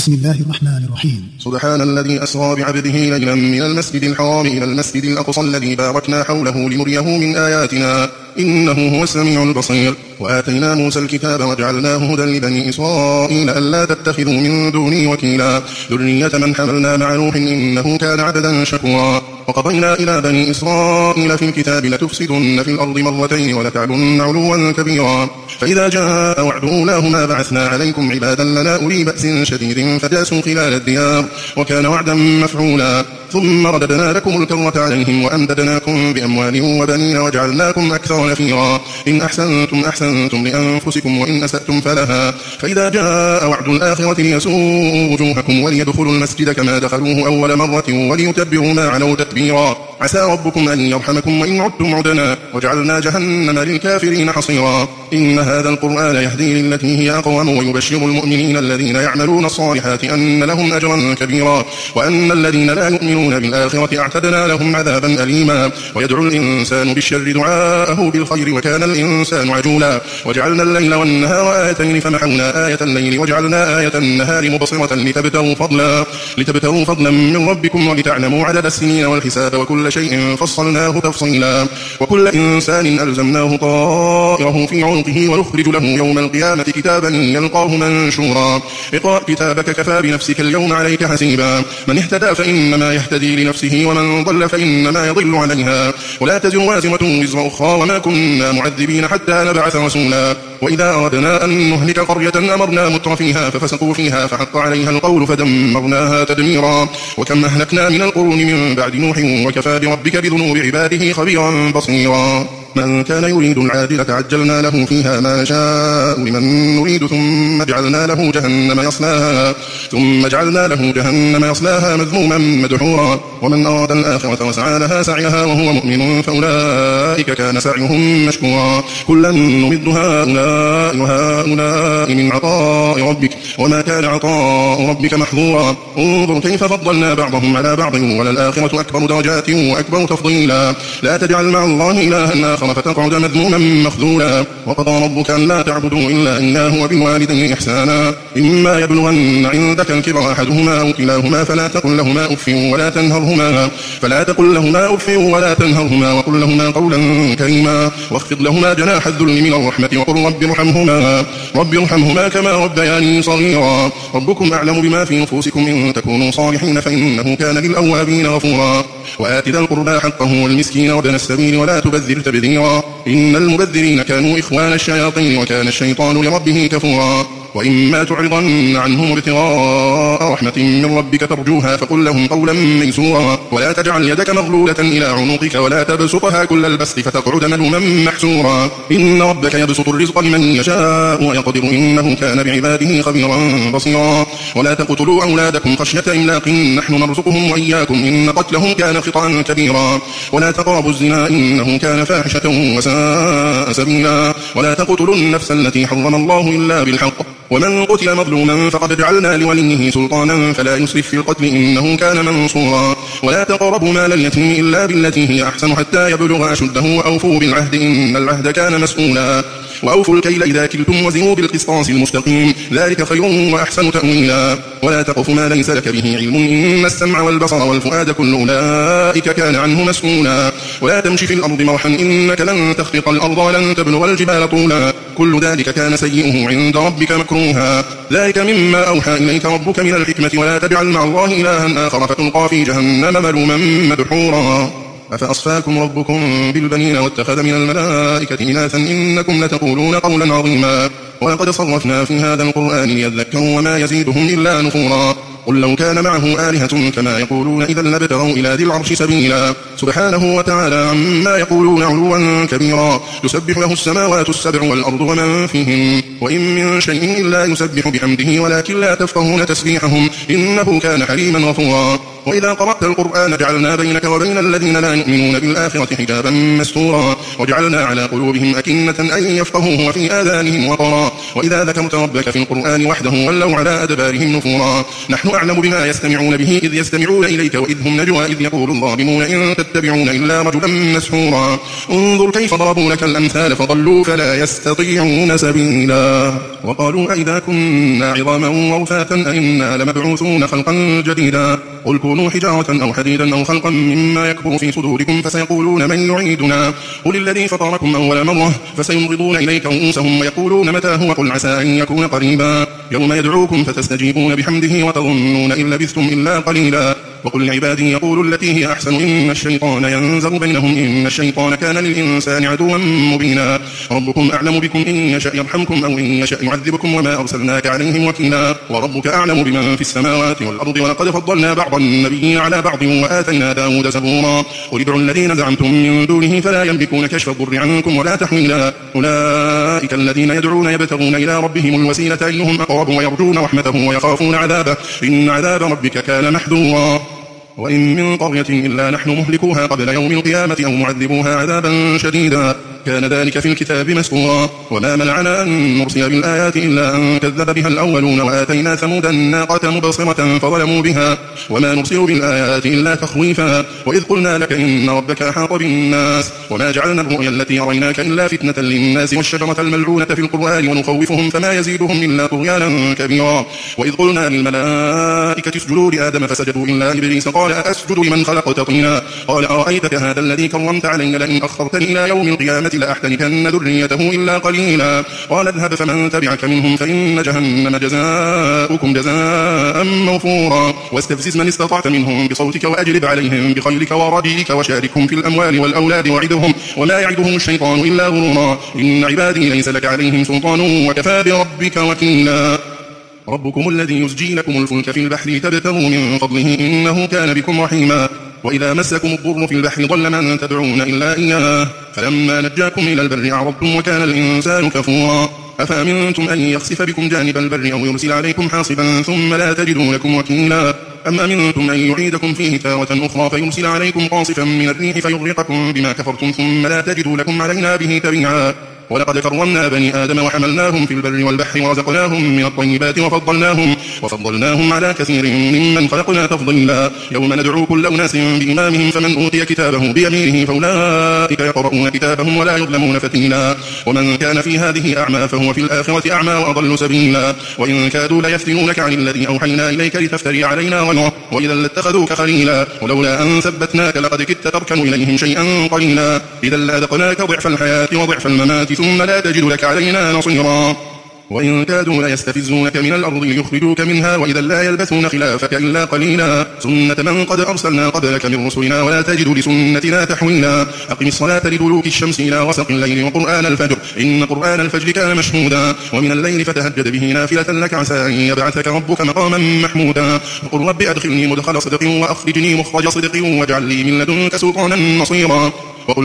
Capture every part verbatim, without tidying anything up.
بسم الله الرحمن الرحيم. سبحان الذي أسرى بعبده ليلا من المسجد الحرام إلى المسجد الأقصى الذي باركنا حوله لنريه من آياتنا إنه هو السميع البصير. وآتينا موسى الكتاب وجعلناه هدى لبني إسرائيل ألا تتخذوا من دوني وكيلا ذرية من حملنا مع نوح إنه كان عبدا شكورا. وقضينا إلى بني إسرائيل في الكتاب لتفسدن في الأرض مرتين ولتعلن علوا كبيرا. فإذا جاء وعد أولاهما بعثنا عليكم عبادا لنا أولي بأس شديد فجاسوا خلال الديار وكان وعدا مفعولا. ثم رددنا لكم الكرة عليهم وأمددناكم بأموال وبنين وجعلناكم أكثر نفيرا. إن أحسنتم أحسنتم لأنفسكم وإن أسأتم فلها. فإذا جاء وعد الآخرة ليسوءوا وجوهكم وليدخلوا المسجد كما دخلوه أول مرة وليتبعوا ما علوا تتبيرا. عسى ربكم أن يرحمكم وإن عدتم عدنا وجعلنا جهنم للكافرين حصيرا. إن هذا القرآن يهدي للتي هي أقوم ويبشر المؤمنين الذين يعملون الصالحات أن لهم أجرا كبيرا وأن الذين لا يؤمنون بالآخرة اعتدنا لهم عذابا أليما. ويدعو الإنسان بالشر دعاءه بالخير وكان الإنسان عجولا. وجعلنا الليل والنهار آيتين فمحونا آية الليل وجعلنا آية النهار مبصرة لتبتغوا فضلا, لتبتغوا فضلا من ربكم ولتعلموا عدد السنين والحساب وكل شيء فصلناه تفصيلا. وكل إنسان ألزمناه طائره في عنقه ونخرج له يوم القيامة كتابا يلقاه منشورا. اقرأ كتابك كفى بنفسك اليوم عليك حسيبا. من اهتدى فإنما يهتدي لنفسه ومن ضل فإنما يضل عليها ولا تزر وازرة وزر أخرى وما كنا معذبين حتى نبعث رسولا. وإذا أردنا أن نهلك قرية أمرنا متر فيها ففسقوا فيها فحق عليها القول فدمرناها تدميرا. وكم أهلكنا من القرون من بعد نوح وكفى بربك بذنوب عباده خبيرا بصيرا. من كان يريد العاجلة عجلنا له فيها ما نشاء لمن نريد ثم جعلنا له جهنم يصلاها ثم جعلنا له جهنم يصلاها مذموما مدحورا. ومن أراد الآخرة وسعى لها سعيها وهو مؤمن فأولئك كان سعيهم مشكورا. كلا نمد هؤلاء وهؤلاء من عطاء ربك وما كان عطاء ربك محظورا. انظر كيف فضلنا بعضهم على بعض وللآخرة أكبر درجات وأكبر تفضيلا. لا تجعل مع الله إلها آخر فتقعد مذموما مخذولا. وقضى ربك أن لا تعبدوا إلا إياه وبالوالدين إحسانا. إما يبلغن عندك الكبر أحدهما أو كلاهما فلا تقل لهما أف ولا تنهرهما فلا تقل لهما أف ولا تنهرهما وقل لهما قولا كريما. واخفض لهما جناح الذل من الرحمة وقل رب ارحمهما رب ارحمهما كما ربياني صغيرا. ربكم أعلم بما في نفوسكم إن تكونوا صالحين فإنه كان للأوابين غفورا. وآت ذا القربى حقه والمسكين وابن السبيل ولا تبذر تبذيرا إن المبذرين كانوا إخوان الشياطين وكان الشيطان لربه كفورا. وإما تعرضن عنهم ابتغاء رحمة من ربك ترجوها فقل لهم قولا ميسورا. ولا تجعل يدك مغلولة إلى عنقك ولا تبسطها كل البسط فتقعد ملوما محسورا. إن ربك يبسط الرزق لمن يشاء ويقدر إنه كان بعباده خبيرا بصيرا. ولا تقتلوا أولادكم خشية إملاق نحن نرزقهم وإياكم إن قتلهم كان خطأ كبيرا. ولا تقربوا الزنا إنه كان فاحشة وساء سبيلا. ولا تقتلوا النفس التي حرم الله إلا بالحق ومن قتل مظلوما فقد جعلنا لوليه سلطانا فلا يسرف في القتل إنه كان منصورا. ولا تقربوا مال اليتيم إلا بالتي هي أحسن حتى يبلغ أشده وأوفوا بالعهد إن العهد كان مسؤولا. وأوفوا الكيل إذا كلتم وزنوا بالقسطاس المستقيم ذلك خير وأحسن تأويلا. ولا تقف ما ليس لك به علم إن السمع والبصر والفؤاد كل أولئك كان عنه مسؤولا. ولا تمشي في الأرض مرحا إنك لن تخرق الأرض ولن تبلغ الجبال طولا كل ذلك كان سيئه عند ربك مكروها. ذلك مما أوحى إليك ربك من الحكمة. ولا تجعل مع الله إلها آخر فتلقى في جهنم ملوما مدحورا. أفأصفاكم ربكم بالبنين واتخذ من الملائكة إناثا إنكم لتقولون قولا عظيما. ولقد صرفنا في هذا القرآن ليذكروا وما يزيدهم إلا نفورا. قل لو كان معه آلهة كما يقولون إذا لابتغوا إلى ذي العرش سبيلا. سبحانه وتعالى عما يقولون علوا كبيرا. يسبح له السماوات السبع والأرض ومن فيهن وإن من شيء إلا يسبح بحمده ولكن لا تفقهون تسبيحهم إنه كان حليما غفورا. وإذا قرأت القرآن جعلنا بينك وبين الذين لا يؤمنون بالآخرة حجابا مستورا. وجعلنا على قلوبهم أكنة أن يفقهوه وفي آذانهم وقرا. وإذا ذكرت ربك في القرآن وحده ولوا على أدبارهم نفورا. نحن أعلم بما يستمعون به إذ يستمعون إليك وإذ هم نجوى إذ يقول الظالمون إن تتبعون إلا رجلا مسحورا. انظر كيف ضربوا لك الأمثال فضلوا فلا يستطيعون سبيلا. وقالوا أئذا كنا عظاما ورفاتا أئنا لمبعوثون خلقا جديدا قل كونوا حجارة أو حديدا أو خلقا مما يكبر في صدوركم فسيقولون من يعيدنا قل الذي فطركم أول مرة فسينغضون إليك رؤوسهم ويقولون متى هو قل عسى أن يكون قريبا يوم يدعوكم فتستجيبون بحمده وتظنون إن لبثتم إلا قليلا وقل لعبادي يقولوا التي هي أحسن إن الشيطان ينزغ بينهم إن الشيطان كان للإنسان عدوا مبينا ربكم أعلم بكم إن يشأ يرحمكم أو إن يشأ يعذبكم وما أرسلناك عليهم وكيلا وربك أعلم بمن في السماوات والأرض ولقد فضلنا بعض النبيين على بعض وآتينا داود زبورا قل ادعوا الذين زعمتم من دونه فلا يملكون كشف الضر عنكم ولا تحويلا أولئك الذين يدعون يبتغون إلى ربهم الوسيلة أيهم أقرب ويرجون رحمته ويخافون عذابه إن عذاب ربك كان محذورا وإن من قرية إلا نحن مهلكوها قبل يوم القيامة أو معذبوها عذابا شديدا كان ذلك في الكتاب مسطورا وما منعنا أن نرسل بالآيات إلا أن كذب بها الأولون وآتينا ثمود الناقة مبصرة فظلموا بها وما نرسل بالآيات إلا تخويفا وإذ قلنا لك إن ربك أحاط بالناس وما جعلنا الرؤيا التي أريناك إلا فتنة للناس والشجرة الملعونة في القرآن ونخوفهم فما يزيدهم إلا طغيانا كبيرا وإذ قلنا للملائكة اسجدوا لآدم فسجدوا إلا إبليس قال أسجد لمن خلقت طينا قال أرأيتك هذا الذي كرمت علي لئن أخرتني إلى يوم القيامة لأحتنكن ذريته إلا قليلا قال اذهب فمن تبعك منهم فإن جهنم جزاؤكم جزاء موفورا واستفزز من استطعت منهم بصوتك وأجلب عليهم بخيلك ورجلك وشاركهم في الأموال والأولاد وعدهم وما يعدهم الشيطان إلا غرورا إن عبادي ليس لك عليهم سلطان وكفى بربك وكيلا ربكم الذي يزجي لكم الفلك في البحر تبتغوا من فضله إنه كان بكم رحيما وإذا مسكم الضر في البحر ضل من تدعون إلا إياه فلما نجاكم إلى البر أعرضتم وكان الإنسان كفورا أفأمنتم أن يخسف بكم جانب البر أو يرسل عليكم حاصبا ثم لا تجدوا لكم وكيلا أم أمنتم أن يعيدكم فيه تارة أخرى فيرسل عليكم قاصفا من الريح فيغرقكم بما كفرتم ثم لا تجدوا لكم علينا به تبيعا ولقد كرمنا بني آدم وحملناهم في البر والبحر ورزقناهم من الطيبات وفضلناهم, وفضلناهم على كثير ممن خلقنا تفضيلا يوم ندعو كل أناس بإمامهم فمن أوتي كتابه بيمينه فأولئك يقرؤون كتابهم ولا يظلمون فتيلا ومن كان في هذه أعمى فهو في الآخرة أعمى وأضل سبيلا وإن كادوا ليفتنونك عن الذي أوحينا إليك لتفتري علينا غيره وإذا لاتخذوك خليلا ولولا أن ثبتناك لقد كدت تركن إليهم شيئا قليلا إذا لأذقناك ضعف الحياة وضعف الممات ثم لا تجد لك علينا نصيرا وإن كادوا ليستفزونك من الأرض ليخرجوك منها وإذا لا يلبثون خلافك إلا قليلا سنة من قد أرسلنا قبلك من رسلنا ولا تجد لسنتنا تحويلا أقم الصلاة لدلوك الشمس إلى غسق الليل وقرآن الفجر إن قرآن الفجر كان مشهودا ومن الليل فتهجد به نافلة لك عسى أن يبعثك ربك مقاما محمودا وقل رب أدخلني مدخل صدق وأخرجني مخرج صدق واجعل لي من لدنك سلطانا نصيرا وقل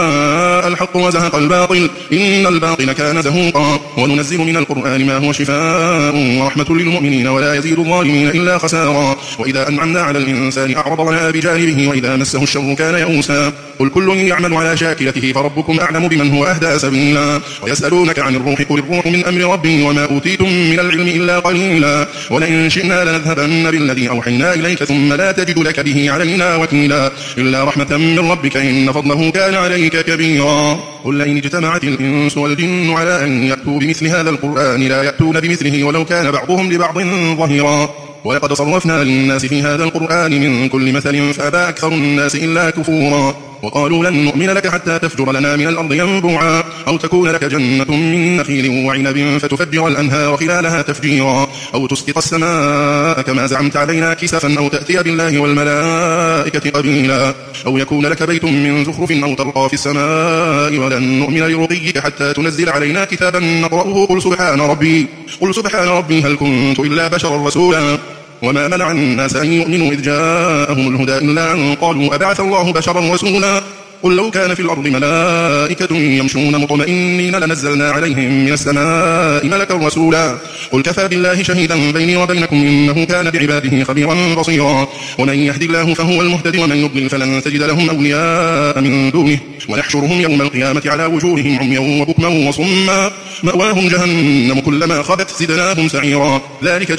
جاء الحق وزهق الباطل إن الباطل كان زهوقا وننزل من القرآن ما هو شفاء ورحمة للمؤمنين ولا يزيد الظالمين إلا خسارا وإذا أنعمنا على الإنسان أعرض ونأى بجانبه وإذا مسه الشر كان يئوسا قل كل يعمل على شاكلته فربكم أعلم بمن هو أهدى سبيلا ويسألونك عن الروح قل الروح من أمر ربي وما أوتيتم من العلم إلا قليلا ولئن شئنا لنذهبن بالذي أوحينا إليك ثم لا تجد لك به علينا وكيلا إلا رحمة من ربك إن فضله كان عليك كبيرا قل لئن اجتمعت الإنس والجن على أن يأتوا بمثل هذا القرآن لا يأتون بمثله ولو كان بعضهم لبعض ظهيرا ولقد صرفنا للناس في هذا القرآن من كل مثل فأبى أكثر الناس إلا كفورا وقالوا لن نؤمن لك حتى تفجر لنا من الأرض ينبوعا أو تكون لك جنة من نخيل وعنب فتفجر الأنهار خلالها تفجيرا أو تسقط السماء كما زعمت علينا كسفا أو تأتي بالله والملائكة قبيلا أو يكون لك بيت من زخرف أو ترقى في السماء ولن نؤمن لرقيك حتى تنزل علينا كتابا نقرأه قل سبحان ربي قل سبحان ربي هل كنت إلا بشرا رسولا وما منع الناس أن يؤمنوا إذ جاءهم الهدى إلا أن قالوا أبعث الله بشرا رسولا قل لو كان في الأرض ملائكة يمشون مطمئنين لنزلنا عليهم من السماء ملكا رسولا قل كفى بالله شهيدا بيني وبينكم إنه كان بعباده خبيرا بصيرا ومن يهد الله فهو المهتد ومن يضلل فلن تجد لهم أولياء من دونه ونحشرهم يوم القيامة على وجوههم عميا وبكما وصما مأواهم جهنم كلما خبت زدناهم سعيرا ذلك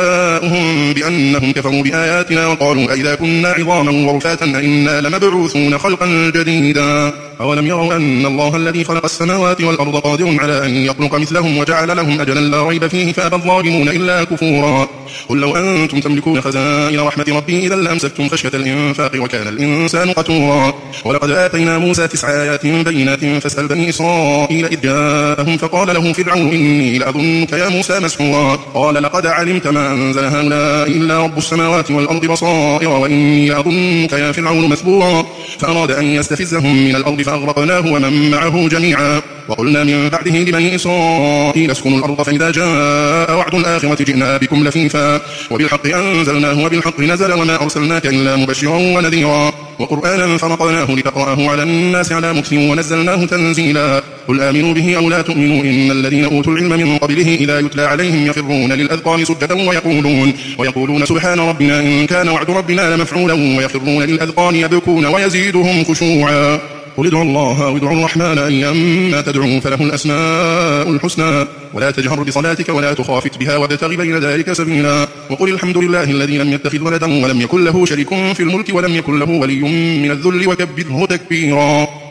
جزاؤهم بأنهم كفروا بآياتنا وقالوا أئذا كنا عظاما ورفاتا أئنا لمبعوثون خلقا جديدا أولم يروا أن الله الذي خلق السماوات والأرض قادر على أن يخلق مثلهم وجعل لهم أجلا لا ريب فيه فأبى الظالمون إلا كفورا قل لو أنتم تملكون خزائن رحمة ربي إذا لأمسكتم خشية الإنفاق وكان الإنسان قتورا ولقد آتينا موسى تسع آيات بينات فاسأل بني إسرائيل إذ جاءهم فقال له فرعون إني لأظنك يا موسى مسحورا قال لقد علمت ما أنزل هؤلاء إلا رب السماوات والأرض بصائر وإني لأظنك يا فرعون مثبورا فأراد أن يستفزهم من الأرض فأغرقناه ومن معه جميعا وقلنا من بعده لبني إسرائيل اسكنوا الأرض فإذا جاء وعد الآخرة جئنا بكم لفيفا وبالحق أنزلناه وبالحق نزل وما أرسلناك إلا مبشرا ونذيرا وقرآنا فرقناه لتقرأه على الناس على مكث ونزلناه تنزيلا قل آمنوا به أو لا تؤمنوا إن الذين أوتوا العلم من قبله إذا يتلى عليهم يخرون للأذقان سجدا ويقولون, ويقولون سبحان ربنا إن كان وعد ربنا لمفعولا ويخرون للأذقان يبكون ويزيدهم خشوعا قل ادعوا الله أو ادعوا الرحمن أيما تدعوا فله الأسماء الحسنى ولا تجهر بصلاتك ولا تخافت بها وابتغ بين ذلك سبيلا وقل الحمد لله الذي لم يتخذ ولدا ولم يكن له شريك في الملك ولم يكن له ولي من الذل وكبره تكبيرا